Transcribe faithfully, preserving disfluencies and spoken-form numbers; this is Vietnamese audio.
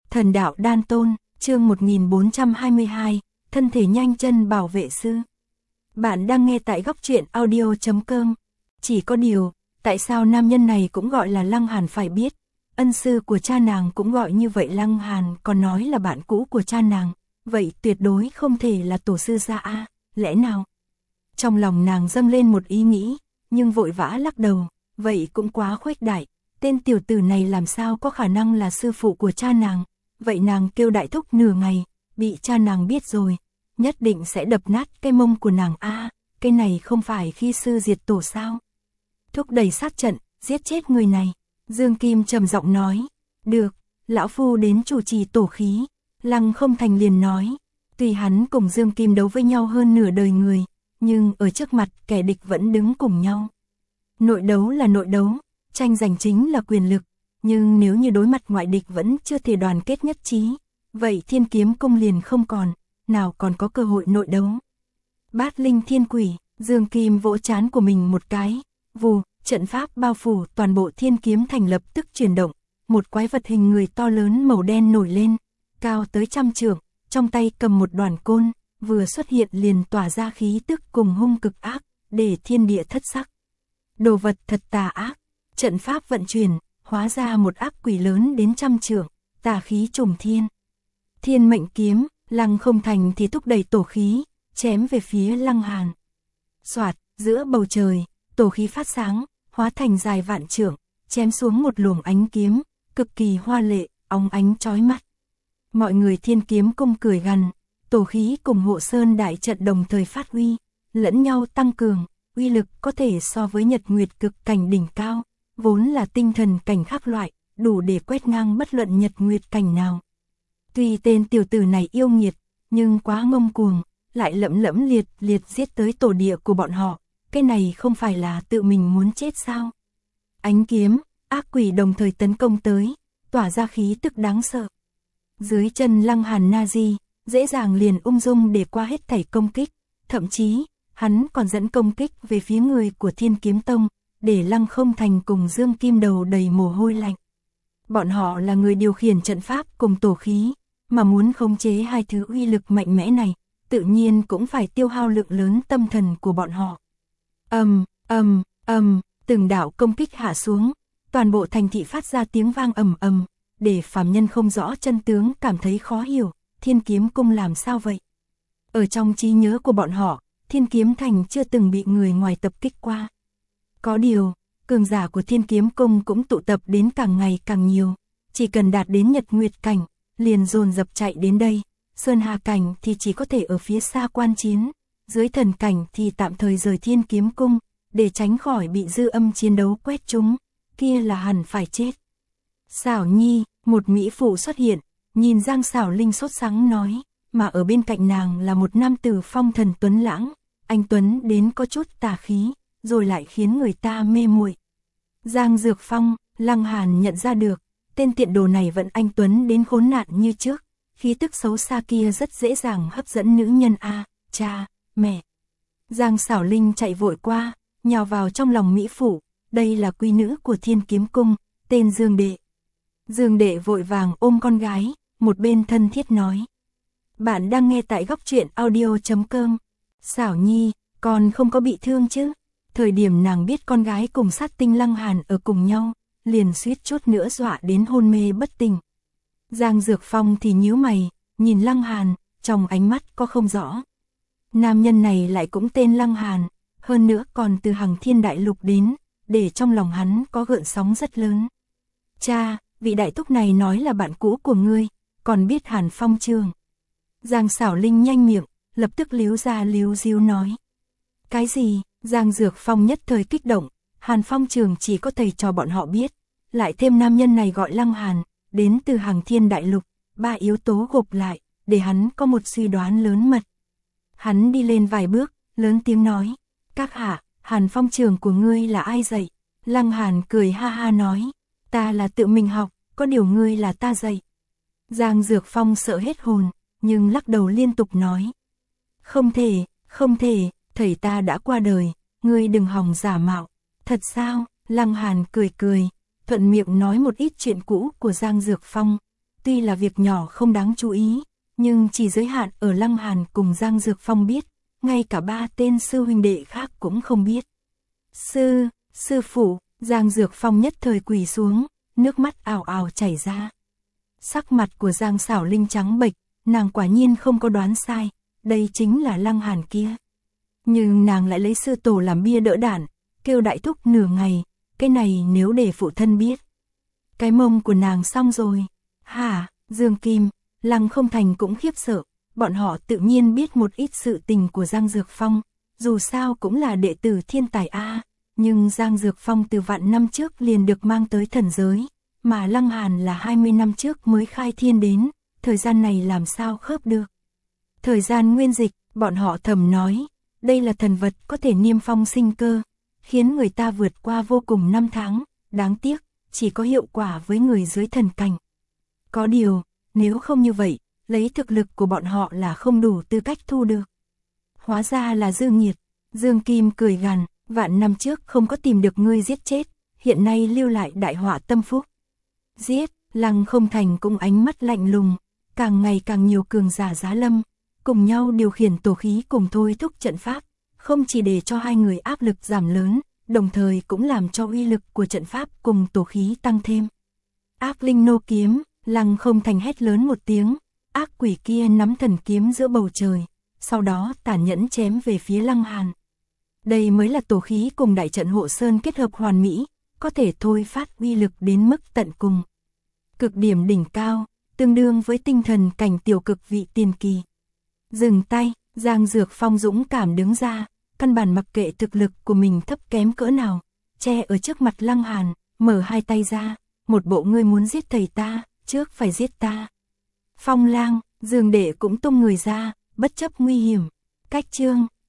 Thần đạo đan tôn, chương một nghìn bốn trăm hai mươi hai, thân thể nhanh chân bảo vệ sư. Bạn đang nghe tại góc truyện audio chấm com. Chỉ có điều, tại sao nam nhân này cũng gọi là Lăng Hàn phải biết, ân sư của cha nàng cũng gọi như vậy. Lăng Hàn còn nói là bạn cũ của cha nàng, vậy tuyệt đối không thể là tổ sư gia a, lẽ nào? Trong lòng nàng dâng lên một ý nghĩ, nhưng vội vã lắc đầu, vậy cũng quá khuếch đại, tên tiểu tử này làm sao có khả năng là sư phụ của cha nàng. Vậy nàng kêu đại thúc nửa ngày, bị cha nàng biết rồi, nhất định sẽ đập nát cái mông của nàng a. À, cái này không phải khi sư diệt tổ sao? Thúc đẩy sát trận, giết chết người này. Dương Kim trầm giọng nói, được, lão phu đến chủ trì tổ khí. Lăng Không Thành liền nói, tuy hắn cùng Dương Kim đấu với nhau hơn nửa đời người, nhưng ở trước mặt kẻ địch vẫn đứng cùng nhau. Nội đấu là nội đấu, tranh giành chính là quyền lực. Nhưng nếu như đối mặt ngoại địch vẫn chưa thể đoàn kết nhất trí, vậy Thiên Kiếm Cung liền không còn, nào còn có cơ hội nội đấu. Bát linh thiên quỷ, Dương Kim vỗ trán của mình một cái, vù, trận pháp bao phủ toàn bộ Thiên Kiếm Thành lập tức chuyển động, một quái vật hình người to lớn màu đen nổi lên, cao tới trăm trượng, trong tay cầm một đoàn côn, vừa xuất hiện liền tỏa ra khí tức cùng hung cực ác, để thiên địa thất sắc. Đồ vật thật tà ác, trận pháp vận chuyển, hóa ra một ác quỷ lớn đến trăm trượng, tà khí trùng thiên. Thiên mệnh kiếm, Lăng Không Thành thì thúc đẩy tổ khí, chém về phía Lăng Hàn. Soạt, giữa bầu trời, tổ khí phát sáng, hóa thành dài vạn trượng, chém xuống một luồng ánh kiếm, cực kỳ hoa lệ, óng ánh chói mắt. Mọi người Thiên Kiếm Cung cười gằn, tổ khí cùng Hộ Sơn đại trận đồng thời phát huy, lẫn nhau tăng cường, uy lực có thể so với Nhật Nguyệt cực cảnh đỉnh cao. Vốn là tinh thần cảnh khác loại, đủ để quét ngang bất luận nhật nguyệt cảnh nào. Tuy tên tiểu tử này yêu nghiệt, nhưng quá ngông cuồng, lại lẫm lẫm liệt liệt giết tới tổ địa của bọn họ, cái này không phải là tự mình muốn chết sao? Ánh kiếm, ác quỷ đồng thời tấn công tới, tỏa ra khí tức đáng sợ. Dưới chân Lăng Hàn Nazi, dễ dàng liền ung dung để qua hết thảy công kích, thậm chí, hắn còn dẫn công kích về phía người của Thiên Kiếm Tông, để Lăng Không Thành cùng Dương Kim đầu đầy mồ hôi lạnh. Bọn họ là người điều khiển trận pháp cùng tổ khí, mà muốn khống chế hai thứ uy lực mạnh mẽ này, tự nhiên cũng phải tiêu hao lượng lớn tâm thần của bọn họ. Ầm, ầm, ầm, từng đạo công kích hạ xuống, toàn bộ thành thị phát ra tiếng vang ầm ầm, để phàm nhân không rõ chân tướng cảm thấy khó hiểu, Thiên Kiếm Cung làm sao vậy? Ở trong trí nhớ của bọn họ, Thiên Kiếm Thành chưa từng bị người ngoài tập kích qua. Có điều, cường giả của Thiên Kiếm Cung cũng tụ tập đến càng ngày càng nhiều, chỉ cần đạt đến Nhật Nguyệt cảnh, liền dồn dập chạy đến đây, Sơn Hà cảnh thì chỉ có thể ở phía xa quan chiến, dưới thần cảnh thì tạm thời rời Thiên Kiếm Cung, để tránh khỏi bị dư âm chiến đấu quét trúng, kia là hẳn phải chết. Xảo Nhi, một mỹ phụ xuất hiện, nhìn Giang Xảo Linh sốt sắng nói, mà ở bên cạnh nàng là một nam tử phong thần tuấn lãng, anh tuấn đến có chút tà khí, rồi lại khiến người ta mê muội. Giang Dược Phong, Lăng Hàn nhận ra được, tên tiện đồ này vẫn anh tuấn đến khốn nạn như trước, khí tức xấu xa kia rất dễ dàng hấp dẫn nữ nhân a, à, cha, mẹ. Giang Xảo Linh chạy vội qua, nhào vào trong lòng mỹ phụ, đây là quý nữ của Thiên Kiếm Cung, tên Dương Đệ. Dương Đệ vội vàng ôm con gái, một bên thân thiết nói. Bạn đang nghe tại góc truyện audio chấm com. Xảo Nhi, con không có bị thương chứ? Thời điểm nàng biết con gái cùng sát tinh Lăng Hàn ở cùng nhau, liền suýt chút nữa dọa đến hôn mê bất tỉnh. Giang Dược Phong thì nhíu mày, nhìn Lăng Hàn, trong ánh mắt có không rõ. Nam nhân này lại cũng tên Lăng Hàn, hơn nữa còn từ Hằng Thiên Đại Lục đến, để trong lòng hắn có gợn sóng rất lớn. Cha, vị đại thúc này nói là bạn cũ của ngươi, còn biết Hàn Phong Trường. Giang Xảo Linh nhanh miệng, lập tức líu ra líu díu nói. Cái gì? Giang Dược Phong nhất thời kích động, Hàn Phong Trường chỉ có thầy trò bọn họ biết, lại thêm nam nhân này gọi Lăng Hàn, đến từ Hằng Thiên Đại Lục, ba yếu tố gộp lại, để hắn có một suy đoán lớn mật. Hắn đi lên vài bước, lớn tiếng nói, các hạ, Hàn Phong Trường của ngươi là ai dạy? Lăng Hàn cười ha ha nói, ta là tự mình học, có điều ngươi là ta dạy. Giang Dược Phong sợ hết hồn, nhưng lắc đầu liên tục nói, không thể, không thể. Thầy ta đã qua đời, ngươi đừng hòng giả mạo. Thật sao? Lăng Hàn cười cười, thuận miệng nói một ít chuyện cũ của Giang Dược Phong. tuy là việc nhỏ không đáng chú ý, nhưng chỉ giới hạn ở Lăng Hàn cùng Giang Dược Phong biết, ngay cả ba tên sư huynh đệ khác cũng không biết. Sư, sư phụ, Giang Dược Phong nhất thời quỳ xuống, nước mắt ào ào chảy ra. Sắc mặt của Giang Sảo Linh trắng bệch, nàng quả nhiên không có đoán sai, đây chính là Lăng Hàn kia. Nhưng nàng lại lấy sư tổ làm bia đỡ đạn, kêu đại thúc nửa ngày, cái này nếu để phụ thân biết. Cái mông của nàng xong rồi. Hả, Dương Kim, Lăng Không Thành cũng khiếp sợ, bọn họ tự nhiên biết một ít sự tình của Giang Dược Phong, dù sao cũng là đệ tử thiên tài A, nhưng Giang Dược Phong từ vạn năm trước liền được mang tới thần giới, mà Lăng Hàn là hai mươi năm trước mới khai thiên đến, thời gian này làm sao khớp được. Thời gian nguyên dịch, bọn họ thầm nói, đây là thần vật có thể niêm phong sinh cơ, khiến người ta vượt qua vô cùng năm tháng, đáng tiếc, chỉ có hiệu quả với người dưới thần cảnh. Có điều, nếu không như vậy, lấy thực lực của bọn họ là không đủ tư cách thu được. Hóa ra là Dương Nhiệt, Dương Kim cười gằn, vạn năm trước không có tìm được ngươi giết chết, hiện nay lưu lại đại họa tâm phúc. Giết, Lăng Không Thành cũng ánh mắt lạnh lùng, càng ngày càng nhiều cường giả giá lâm, cùng nhau điều khiển tổ khí cùng thôi thúc trận pháp, không chỉ để cho hai người áp lực giảm lớn, đồng thời cũng làm cho uy lực của trận pháp cùng tổ khí tăng thêm. Ác linh nô kiếm, Lăng Không Thành hét lớn một tiếng, ác quỷ kia nắm thần kiếm giữa bầu trời, sau đó tàn nhẫn chém về phía Lăng Hàn. Đây mới là tổ khí cùng đại trận hộ sơn kết hợp hoàn mỹ, có thể thôi phát uy lực đến mức tận cùng. Cực điểm đỉnh cao, tương đương với tinh thần cảnh tiểu cực vị tiền kỳ. Dừng tay, Giang Dược Phong dũng cảm đứng ra, căn bản mặc kệ thực lực của mình thấp kém cỡ nào, che ở trước mặt Lăng Hàn, mở hai tay ra, một bộ ngươi muốn giết thầy ta, trước phải giết ta. Phong Lang, Dương Đệ cũng tung người ra, bất chấp nguy hiểm. Cách chương